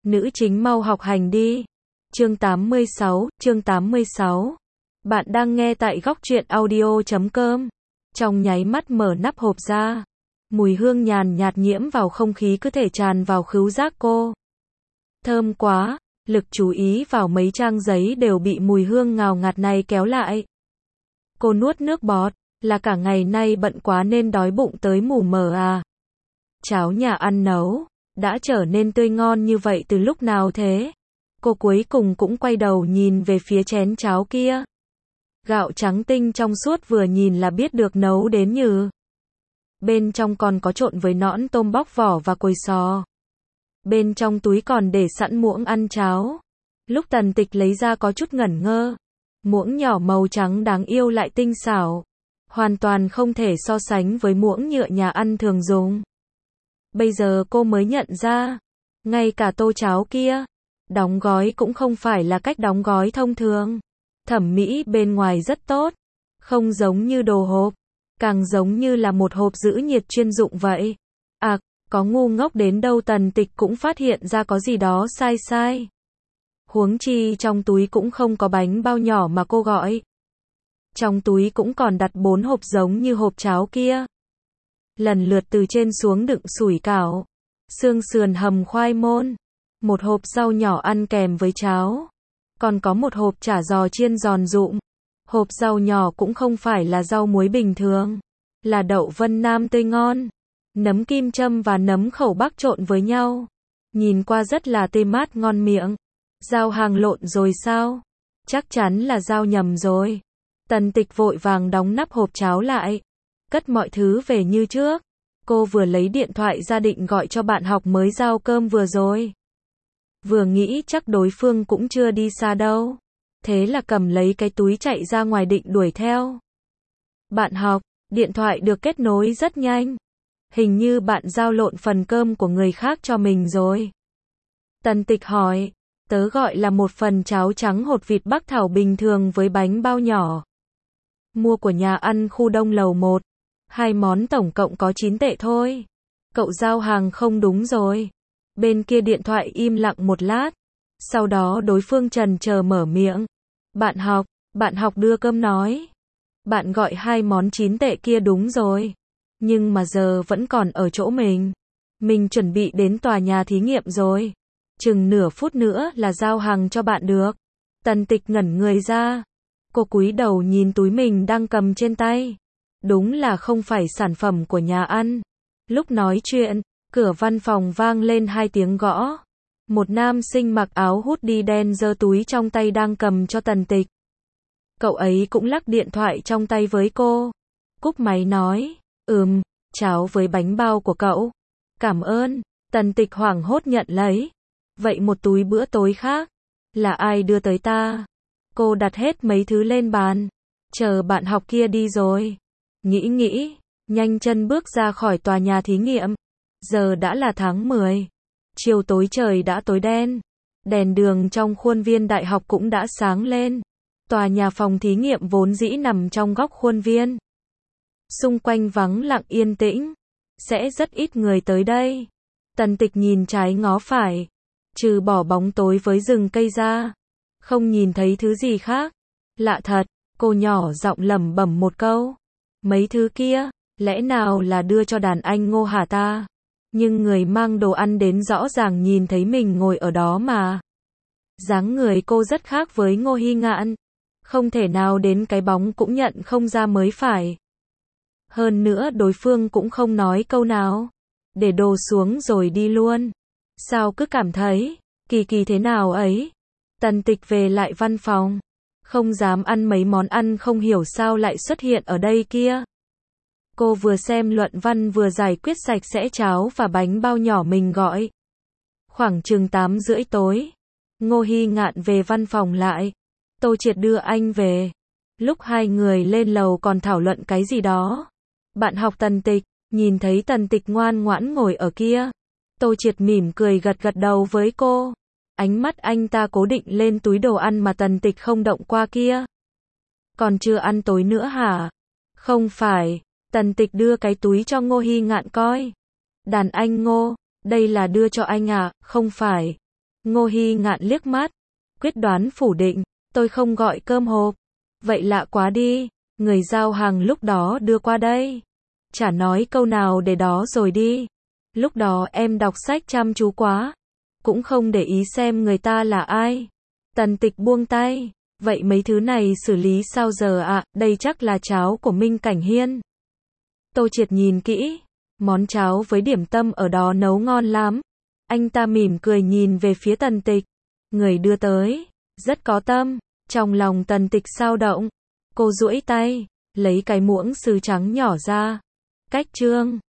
Nữ chính mau học hành đi. Chương 86. Bạn đang nghe tại góc truyện audio.com. Trong nháy mắt mở nắp hộp ra, mùi hương nhàn nhạt nhiễm vào không khí cứ thể tràn vào khứu giác cô. Thơm quá, lực chú ý vào mấy trang giấy đều bị mùi hương ngào ngạt này kéo lại. Cô nuốt nước bọt, là cả ngày nay bận quá nên đói bụng tới mù mờ à. Cháo nhà ăn nấu đã trở nên tươi ngon như vậy từ lúc nào thế? Cô cuối cùng cũng quay đầu nhìn về phía chén cháo kia. Gạo trắng tinh trong suốt vừa nhìn là biết được nấu đến nhừ. Bên trong còn có trộn với nõn tôm bóc vỏ và cồi sò. Bên trong túi còn để sẵn muỗng ăn cháo. Lúc Tần Tịch lấy ra có chút ngẩn ngơ. Muỗng nhỏ màu trắng đáng yêu lại tinh xảo. Hoàn toàn không thể so sánh với muỗng nhựa nhà ăn thường dùng. Bây giờ cô mới nhận ra, ngay cả tô cháo kia, đóng gói cũng không phải là cách đóng gói thông thường. Thẩm mỹ bên ngoài rất tốt, không giống như đồ hộp, càng giống như là một hộp giữ nhiệt chuyên dụng vậy. À, có ngu ngốc đến đâu Tần Tịch cũng phát hiện ra có gì đó sai. Huống chi trong túi cũng không có bánh bao nhỏ mà cô gọi. Trong túi cũng còn đặt 4 hộp giống như hộp cháo kia. Lần lượt từ trên xuống đựng sủi cảo, xương sườn hầm khoai môn, một hộp rau nhỏ ăn kèm với cháo, còn có một hộp chả giò chiên giòn rụm. Hộp rau nhỏ cũng không phải là rau muối bình thường, là đậu Vân Nam tươi ngon, nấm kim châm và nấm khẩu Bắc trộn với nhau, nhìn qua rất là tươi mát ngon miệng. Giao hàng lộn rồi sao? Chắc chắn là giao nhầm rồi. Tần Tịch vội vàng đóng nắp hộp cháo lại, cất mọi thứ về như trước. Cô vừa lấy điện thoại ra định gọi cho bạn học mới giao cơm vừa rồi. Vừa nghĩ chắc đối phương cũng chưa đi xa đâu. Thế là cầm lấy cái túi chạy ra ngoài định đuổi theo. Bạn học, điện thoại được kết nối rất nhanh. Hình như bạn giao lộn phần cơm của người khác cho mình rồi. Tần Tịch hỏi, tớ gọi là một phần cháo trắng hột vịt Bắc Thảo bình thường với bánh bao nhỏ. Mua của nhà ăn khu Đông lầu 1. 2 món tổng cộng có 9 tệ thôi. Cậu giao hàng không đúng rồi. Bên kia điện thoại im lặng một lát. Sau đó đối phương chần chờ mở miệng. Bạn học đưa cơm nói. Bạn gọi 2 món 9 tệ kia đúng rồi. Nhưng mà giờ vẫn còn ở chỗ mình. Mình chuẩn bị đến tòa nhà thí nghiệm rồi. Chừng nửa phút nữa là giao hàng cho bạn được. Tần Tịch ngẩn người ra. Cô cúi đầu nhìn túi mình đang cầm trên tay. Đúng là không phải sản phẩm của nhà ăn. Lúc nói chuyện, cửa văn phòng vang lên 2 tiếng gõ. Một nam sinh mặc áo hoodie đen giơ túi trong tay đang cầm cho Tần Tịch. Cậu ấy cũng lắc điện thoại trong tay với cô. Cúp máy nói, cháo với bánh bao của cậu. Cảm ơn. Tần Tịch hoảng hốt nhận lấy. Vậy một túi bữa tối khác, là ai đưa tới ta? Cô đặt hết mấy thứ lên bàn, chờ bạn học kia đi rồi. Nghĩ, nhanh chân bước ra khỏi tòa nhà thí nghiệm. Giờ đã là tháng 10. Chiều tối trời đã tối đen. Đèn đường trong khuôn viên đại học cũng đã sáng lên. Tòa nhà phòng thí nghiệm vốn dĩ nằm trong góc khuôn viên. Xung quanh vắng lặng yên tĩnh. Sẽ rất ít người tới đây. Tần Tịch nhìn trái ngó phải. Trừ bỏ bóng tối với rừng cây ra, không nhìn thấy thứ gì khác. Lạ thật, cô nhỏ giọng lẩm bẩm một câu. Mấy thứ kia, lẽ nào là đưa cho đàn anh Ngô hả ta? Nhưng người mang đồ ăn đến rõ ràng nhìn thấy mình ngồi ở đó mà. Dáng người cô rất khác với Ngô Hy Ngạn. Không thể nào đến cái bóng cũng nhận không ra mới phải. Hơn nữa đối phương cũng không nói câu nào. Để đồ xuống rồi đi luôn. Sao cứ cảm thấy kỳ thế nào ấy. Tần Tịch về lại văn phòng, không dám ăn mấy món ăn không hiểu sao lại xuất hiện ở đây kia. Cô vừa xem luận văn vừa giải quyết sạch sẽ cháo và bánh bao nhỏ mình gọi. Khoảng chừng 8:30 tối, Ngô Hy Ngạn về văn phòng lại. Tô Triệt đưa anh về. Lúc hai người lên lầu còn thảo luận cái gì đó. Bạn học Tần Tịch, nhìn thấy Tần Tịch ngoan ngoãn ngồi ở kia. Tô Triệt mỉm cười gật đầu với cô. Ánh mắt anh ta cố định lên túi đồ ăn mà Tần Tịch không động qua kia. Còn chưa ăn tối nữa hả? Không phải. Tần Tịch đưa cái túi cho Ngô Hy Ngạn coi. Đàn anh Ngô, đây là đưa cho anh à? Không phải. Ngô Hi Ngạn liếc mắt, quyết đoán phủ định, tôi không gọi cơm hộp. Vậy lạ quá đi, người giao hàng lúc đó đưa qua đây. Chả nói câu nào để đó rồi đi. Lúc đó em đọc sách chăm chú quá, cũng không để ý xem người ta là ai. Tần Tịch buông tay, vậy mấy thứ này xử lý sao giờ ạ? Đây chắc là cháo của Minh Cảnh Hiên. Tô Triệt nhìn kỹ, món cháo với điểm tâm ở đó nấu ngon lắm. Anh ta mỉm cười nhìn về phía Tần Tịch, người đưa tới, rất có tâm. Trong lòng Tần Tịch sao động, cô duỗi tay, lấy cái muỗng sứ trắng nhỏ ra, cách trương.